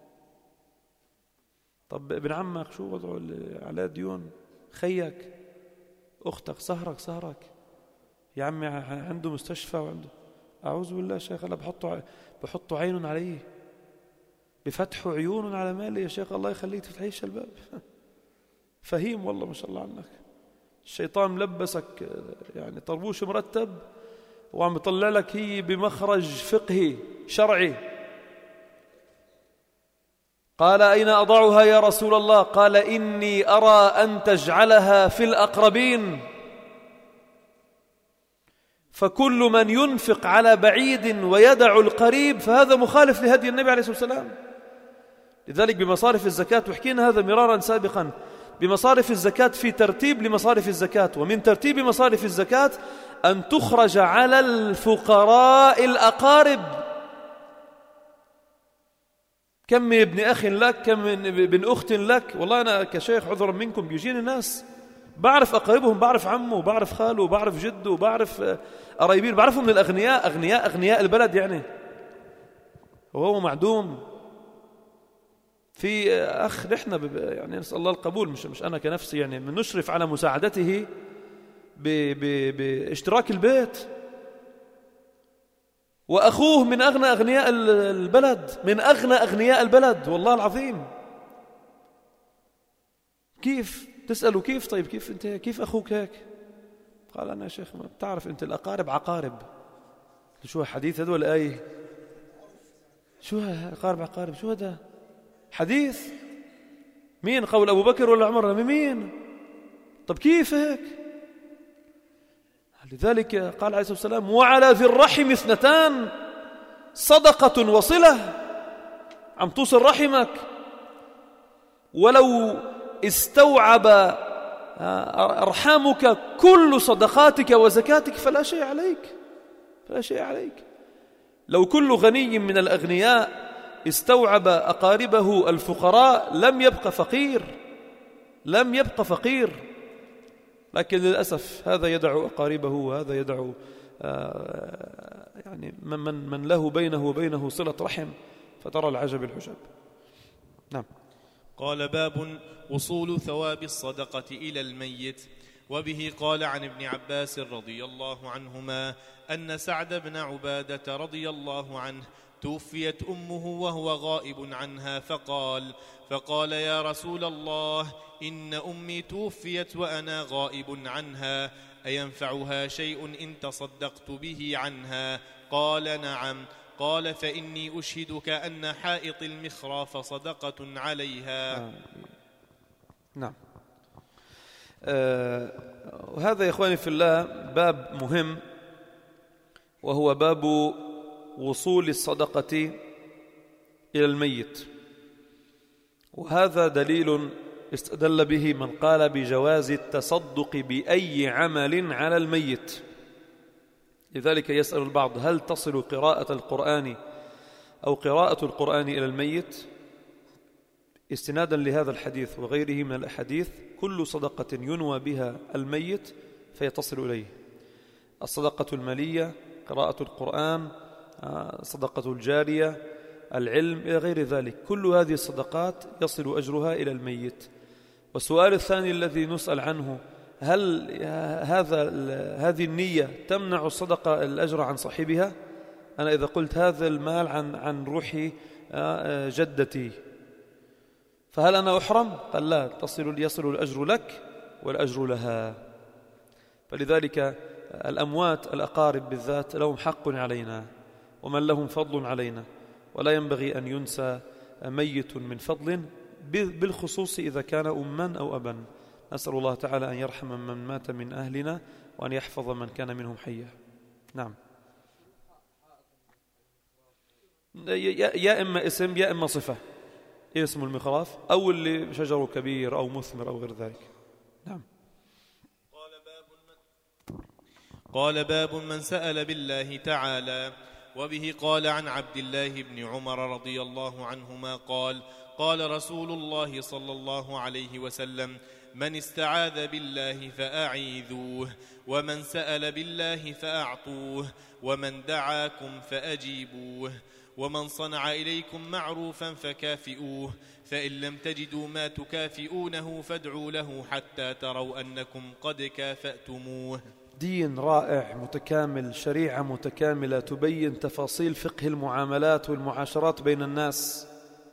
[SPEAKER 1] طب ابن عمك شو وضعه اللي عليه ديون؟ خيك أختك سهرك يا عمي عنده مستشفى وعنده. أعوذ بالله شيخ، أنا بحطوا عين عليه، بفتحوا عيون على مالي يا شيخ، الله يخليك تفتحيش الباب. فهيم والله ما شاء الله عنك. الشيطان ملبسك يعني طربوش مرتب وعم يطلع لك هي بمخرج فقهي شرعي. قال أين أضعها يا رسول الله؟ قال إني أرى أن تجعلها في الأقربين، فكل من ينفق على بعيد ويدع القريب فهذا مخالف لهدي النبي عليه الصلاة والسلام. لذلك بمصارف الزكاة، وحكينا هذا مرارا سابقا، بمصارف الزكاة في ترتيب لمصارف الزكاة، ومن ترتيب مصارف الزكاة أن تخرج على الفقراء الأقارب. كم من ابن أخ لك، كم من ابن أخت لك. والله أنا كشيخ عذرا منكم بيجيني ناس بعرف أقاربهم، بعرف عمه وبعرف خاله وبعرف جده وبعرف قرايبين، بعرفهم من الأغنياء، أغنياء البلد يعني، وهو معدوم. في أخ نحن يعني نسأل الله القبول، مش أنا كنفسي يعني نشرف على مساعدته باشتراك البيت، وأخوه من أغنى أغنياء البلد، من أغنى أغنياء البلد والله العظيم. كيف تسأله كيف؟ طيب كيف أنت، كيف أخوك هيك؟ قال أنا يا شيخ ما بتعرف أنت الأقارب عقارب. شو حديث هذا ولا آية؟ شو أقارب عقارب؟ شو هذا حديث؟ مين قول أبو بكر ولا عمر؟ مين؟ طب كيف هيك؟ لذلك قال عليه الصلاة والسلام وعلى ذي الرحم اثنتان، صدقة وصلة. عم توصل رحمك، ولو استوعب أرحامك كل صدقاتك وزكاتك فلا شيء عليك. لو كل غني من الأغنياء استوعب أقاربه الفقراء لم يبقى فقير. لكن للأسف هذا يدع أقاربه وهذا يدع يعني من له بينه وبينه صلة رحم، فترى العجب العجب. نعم.
[SPEAKER 2] قال باب وصول ثواب الصدقة إلى الميت. وبه قال عن ابن عباس رضي الله عنهما أن سعد بن عبادة رضي الله عنه توفيت أمه وهو غائب عنها، فقال يا رسول الله إن أمي توفيت وأنا غائب عنها، أينفعها شيء إن تصدقت به عنها؟ قال نعم. قال فإني أشهدك أن حائط المخراف صدقة عليها.
[SPEAKER 1] نعم. وهذا يا إخواني في الله باب مهم، وهو باب وصول الصدقة إلى الميت. وهذا دليل استدل به من قال بجواز التصدق بأي عمل على الميت. لذلك يسأل البعض هل تصل قراءة القرآن أو قراءة القرآن إلى الميت؟ استنادا لهذا الحديث وغيره من الأحاديث، كل صدقة ينوى بها الميت فيتصل إليه. الصدقة المالية، قراءة القرآن، صدقة الجارية، العلم إلى غير ذلك، كل هذه الصدقات يصل أجرها إلى الميت. والسؤال الثاني الذي نسأل عنه، هل هذه النية تمنع الصدقة الأجر عن صاحبها؟ أنا إذا قلت هذا المال عن روح جدتي فهل أنا أحرم؟ قال لا، يصل الأجر لك والأجر لها. فلذلك الأموات الأقارب بالذات لهم حق علينا ومن لهم فضل علينا، ولا ينبغي أن ينسى ميت من فضل، بالخصوص إذا كان أما أو أبا. نسأل الله تعالى أن يرحم من مات من أهلنا وأن يحفظ من كان منهم حيا. نعم. يا إما اسم يا إما صفة. اسم المخراف أو اللي شجره كبير
[SPEAKER 2] قال باب من سأل بالله تعالى. وبه قال عن عبد الله بن عمر رضي الله عنهما قال قال رسول الله صلى الله عليه وسلم من استعاذ بالله فأعيذوه ومن سأل بالله فأعطوه ومن دعاكم فأجيبوه ومن صنع إليكم معروفا فكافئوه فإن لم تجدوا ما تكافئونه فادعوا له حتى تروا أنكم قد كافأتموه.
[SPEAKER 1] دين رائع متكامل، شريعة متكاملة تبين تفاصيل فقه المعاملات والمعاشرات بين الناس،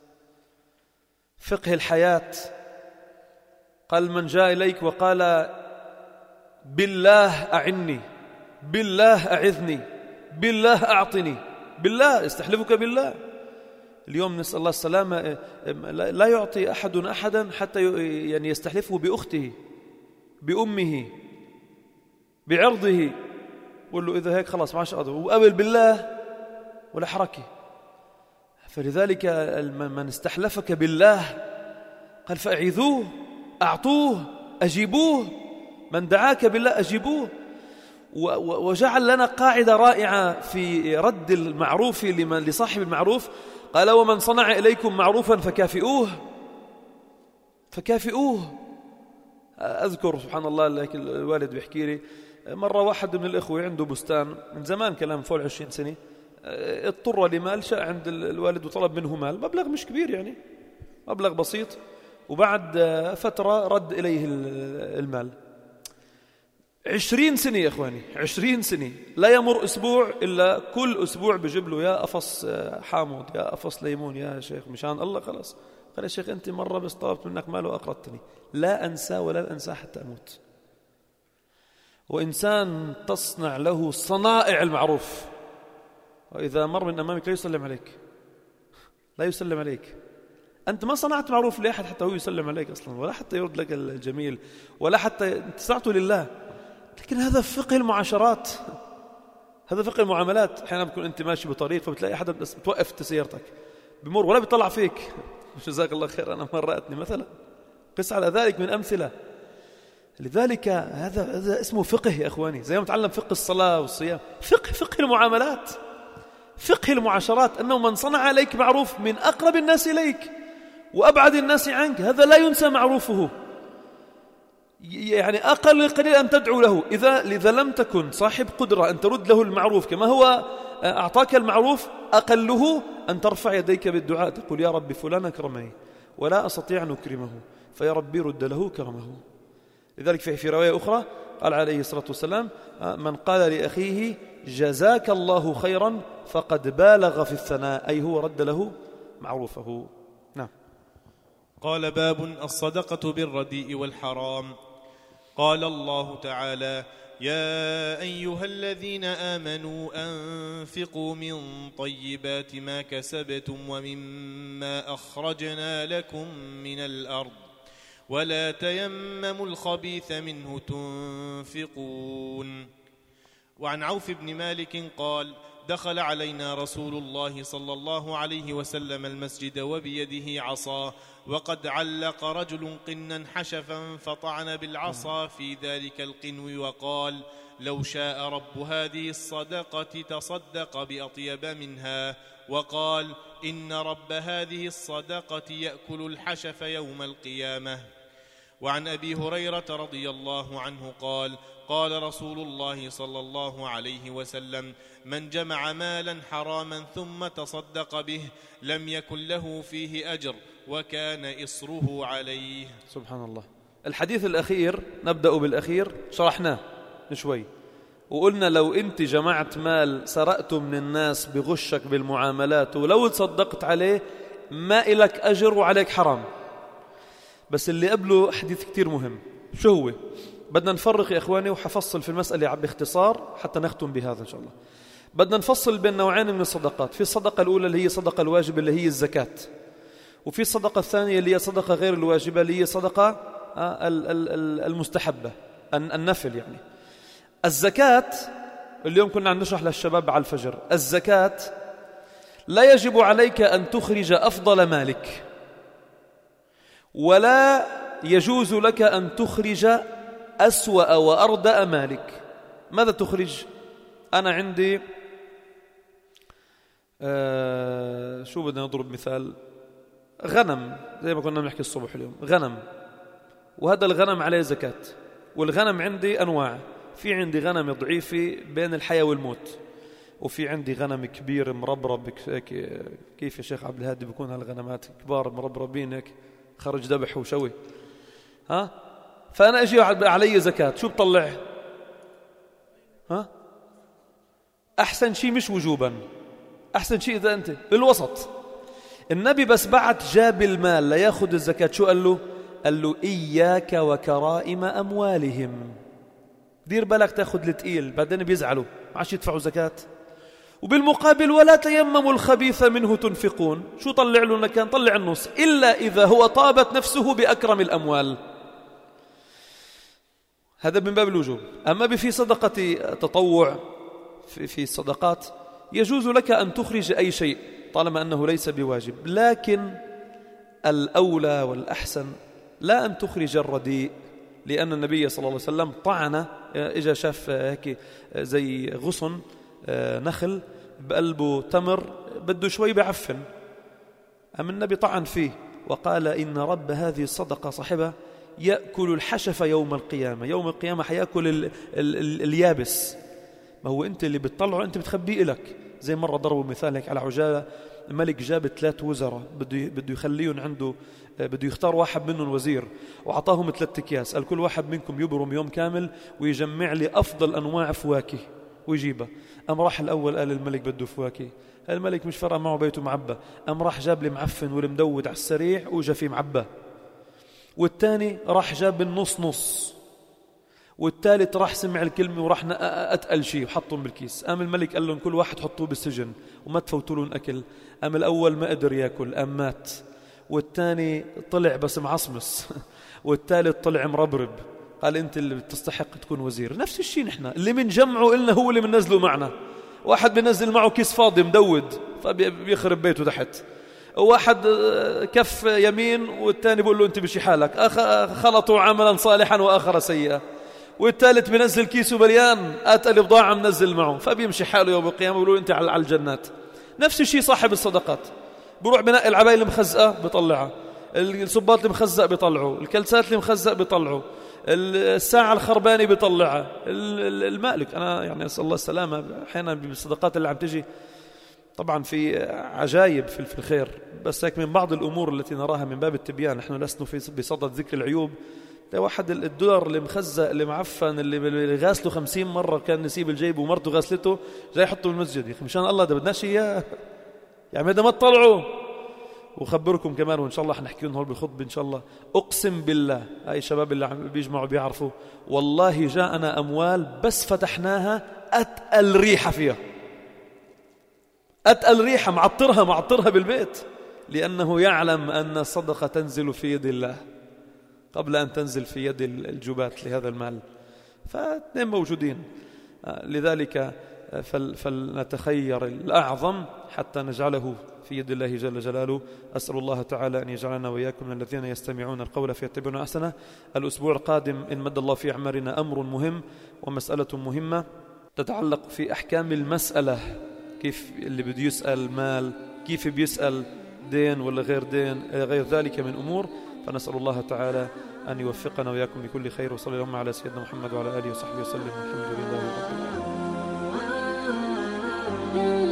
[SPEAKER 1] فقه الحياة. قال من جاء إليك وقال بالله أعني، بالله أعذني، بالله أعطني، بالله استحلفك بالله. اليوم نسأل الله السلامة، لا يعطي أحد أحدا حتى يعني يستحلفه بأخته، بأمه، بعرضه، يقول له إذا هيك خلاص ما عادش أقدر، وقبل بالله ولا حركة. فلذلك من استحلفك بالله قال فأعيذوه، أعطوه، أجيبوه، من دعاك بالله أجيبوه. وجعل لنا قاعدة رائعة في رد المعروف لصاحب المعروف، قال ومن صنع إليكم معروفا فكافئوه، فكافئوه. أذكر سبحان الله الوالد بيحكي لي مرة واحد من الإخوة عنده بستان من زمان، كلام فوق 20 سنة، اضطر لمال، شاء عند الوالد وطلب منه مال، مبلغ مش كبير يعني، مبلغ بسيط، وبعد فترة رد إليه المال. 20 سنة يا إخواني، 20 سنة لا يمر أسبوع إلا كل أسبوع بجيب له يا قفص حامض، يا قفص ليمون، يا شيخ مشان الله خلاص. قال يا شيخ أنت مرة بس طلبت منك مال وأقرضتني، لا أنسى ولا أنسى حتى أموت. وإنسان تصنع له صنائع المعروف، وإذا مر من أمامك لا يسلم عليك، لا يسلم عليك. أنت ما صنعت معروف لأحد حتى هو يسلم عليك أصلا، ولا حتى يرد لك الجميل، ولا حتى أنت صنعته لله. لكن هذا فقه المعاشرات، هذا فقه المعاملات. أحيانا بكون أنت ماشي بطريق فبتلاقي أحد بتوقف سيارتك، بمر ولا بيطلع فيك، جزاك الله خير أنا مرأتني مثلا، قس على ذلك من أمثلة. لذلك هذا اسمه فقه يا إخواني، زي ما نتعلم فقه الصلاة والصيام، فقه المعاملات، فقه المعاشرات، أنه من صنع عليك معروف من أقرب الناس إليك وأبعد الناس عنك، هذا لا ينسى معروفه، يعني أقل قليل أن تدعو له. إذا لم تكن صاحب قدرة أن ترد له المعروف كما هو أعطاك المعروف، أقله أن ترفع يديك بالدعاء، تقول يا رب فلان أكرمني ولا أستطيع أن أكرمه، فيا ربي رد له كرمه. لذلك في رواية أخرى قال عليه الصلاة والسلام من قال لأخيه جزاك الله خيرا فقد بالغ في الثناء، أي هو رد له معروفه. نعم.
[SPEAKER 2] قال باب الصدقة بالرديء والحرام. قال الله تعالى يا أيها الذين آمنوا أنفقوا من طيبات ما كسبتم ومما أخرجنا لكم من الأرض ولا تيمموا الخبيث منه تنفقون. وعن عوف بن مالك قال دخل علينا رسول الله صلى الله عليه وسلم المسجد وبيده عصا، وقد علق رجل قنا حشفا فطعن بالعصا في ذلك القنو وقال لو شاء رب هذه الصدقة تصدق بأطيب منها، وقال إن رب هذه الصدقة يأكل الحشف يوم القيامة. وعن أبي هريرة رضي الله عنه قال قال رسول الله صلى الله عليه وسلم من جمع مالا حراما ثم تصدق به لم يكن له فيه أجر وكان إصره عليه.
[SPEAKER 1] سبحان الله. الحديث الأخير نبدأ بالأخير، شرحناه شوي وقلنا لو أنت جمعت مال سرقته من الناس بغشك بالمعاملات ولو تصدقت عليه ما إلك أجر وعليك حرام. بس اللي قبله حديث كتير مهم. شو هو؟ بدنا نفرق يا إخواني، وحفصل في المسألة باختصار حتى نختم بهذا إن شاء الله. بدنا نفصل بين نوعين من الصدقات، في الصدقة الأولى اللي هي صدقة الواجب اللي هي الزكاة، وفي الصدقة الثانية اللي هي صدقة غير الواجبة اللي هي صدقة المستحبة، النفل يعني. الزكاة اليوم كنا عم نشرح للشباب على الفجر، الزكاة لا يجب عليك أن تخرج أفضل مالك، ولا يجوز لك أن تخرج أسوأ وأردأ مالك. ماذا تخرج؟ أنا عندي شو بدنا نضرب مثال، غنم زي ما كنا بنحكي الصبح اليوم، غنم، وهذا الغنم عليه زكاة. والغنم عندي أنواع، في عندي غنم ضعيفة بين الحياة والموت، وفي عندي غنم كبير مربرب. كيف يا شيخ عبد الهادي بيكون هالغنمات كبار مربربين هيك خرج ذبح وشوي؟ فأنا أجي علي زكاة، شو بطلع؟ أحسن شيء مش وجوبا، أحسن شيء إذا أنت بالوسط. النبي بس بعد جاب المال ليأخذ الزكاة، شو قال له؟ قال له إياك وكرائم أموالهم، دير بالك تأخذ التقيل بعدين بيزعلوا ما عادش يدفعوا زكاة. وبالمقابل ولا تيمموا الخبيث منه تنفقون، شو طلع له؟ كان طلع النص، إلا إذا هو طابت نفسه بأكرم الأموال، هذا من باب الوجوب. أما في صدقة تطوع في الصدقات يجوز لك أن تخرج أي شيء طالما أنه ليس بواجب، لكن الأولى والأحسن لا أن تخرج الرديء، لأن النبي صلى الله عليه وسلم طعن، إجا شاف هيك زي غصن نخل بقلبه تمر بده شوي بعفن، أم النبي طعن فيه وقال إن رب هذه الصدقة صاحبها يأكل الحشف يوم القيامة، يوم القيامة حيأكل اليابس، ما هو أنت اللي بتطلعه أنت بتخبيه لك. زي مرة ضربوا مثال هيك على عجالة، ملك جاب 3 وزراء بده يخليهم عنده، بده يختار واحد منهم وزير، وعطاهم 3 أكياس، قال كل واحد منكم يبرم يوم كامل ويجمع لي أفضل أنواع فواكه ويجيبها. أم راح الأول قال الملك بده فواكه، الملك مش فرق معه بيته معبى، أم راح جاب لي معفن والمدود على السريع وجا فيه معبى. والثاني راح جاب النص نص، والثالث راح سمع الكلمة وراح أتقل شيء وحطهم بالكيس. أم الملك قال لهم كل واحد حطوه بالسجن وما تفوتوا لهم أكل. أم الأول ما قدر يأكل أم مات، والثاني طلع بس معصمص والثالث طلع مربرب. قال أنت اللي بتستحق تكون وزير. نفس الشيء نحن اللي منجمعه إلنا هو اللي مننزله معنا. واحد بينزل معه كيس فاضي مدود فبيخرب بيته تحت، واحد كف يمين والثاني بيقول له أنت بشي حالك، خلطوا عملا صالحا وآخر سيئا، والثالث بينزل كيسه مليان أتقل بضاعة منزل معه، فبيمشي حاله يوم القيامة بيقولوا أنت على الجنات. نفس الشيء صاحب الصدقات، بروح بنقي العباية المخزقة بيطلعها، الصباط المخزق بيطلعوا، الكلسات المخزق بيطلعوا، الساعة الخربانة بيطلعها. المالك أنا يعني أسأل الله السلامة، أحيانا بالصدقات اللي عم تجي طبعا في عجائب في الخير، بس هيك من بعض الأمور التي نراها من باب التبيان، نحن لسنا بصدد ذكر العيوب. واحد $1 اللي مخزق اللي معفن اللي غاسله 50 مرة كان نسيب الجيب ومرته غاسلته جاي يحطه بالمسجد، يا أخي مشان الله ده بدناش إياه يعني، هذا ما تطلعوا. وخبركم كمان وإن شاء الله حنحكي لهم هول بالخطبة إن شاء الله، أقسم بالله هاي الشباب اللي عم بيجمعوا بيعرفوا، والله جاءنا أموال بس فتحناها أتقل ريحة فيها، أتقل ريحة معطرها بالبيت، لأنه يعلم أن الصدقة تنزل في يد الله قبل أن تنزل في يد الجبات لهذا المال، فاثنين موجودين. لذلك فلنتخير الأعظم حتى نجعله في يد الله جل جلاله. أسأل الله تعالى أن يجعلنا وإياكم من الذين يستمعون القول فيتبعون أحسنه. الأسبوع القادم إن مد الله في أعمارنا أمر مهم ومسألة مهمة تتعلق في أحكام المسألة، كيف اللي بده يسأل مال، كيف بيسأل دين ولا غير دين، غير ذلك من أمور. فنسأل الله تعالى أن يوفقنا وإياكم بكل خير، وصلى اللهم على سيدنا محمد وعلى آله وصحبه وسلم، والحمد لله رب العالمين.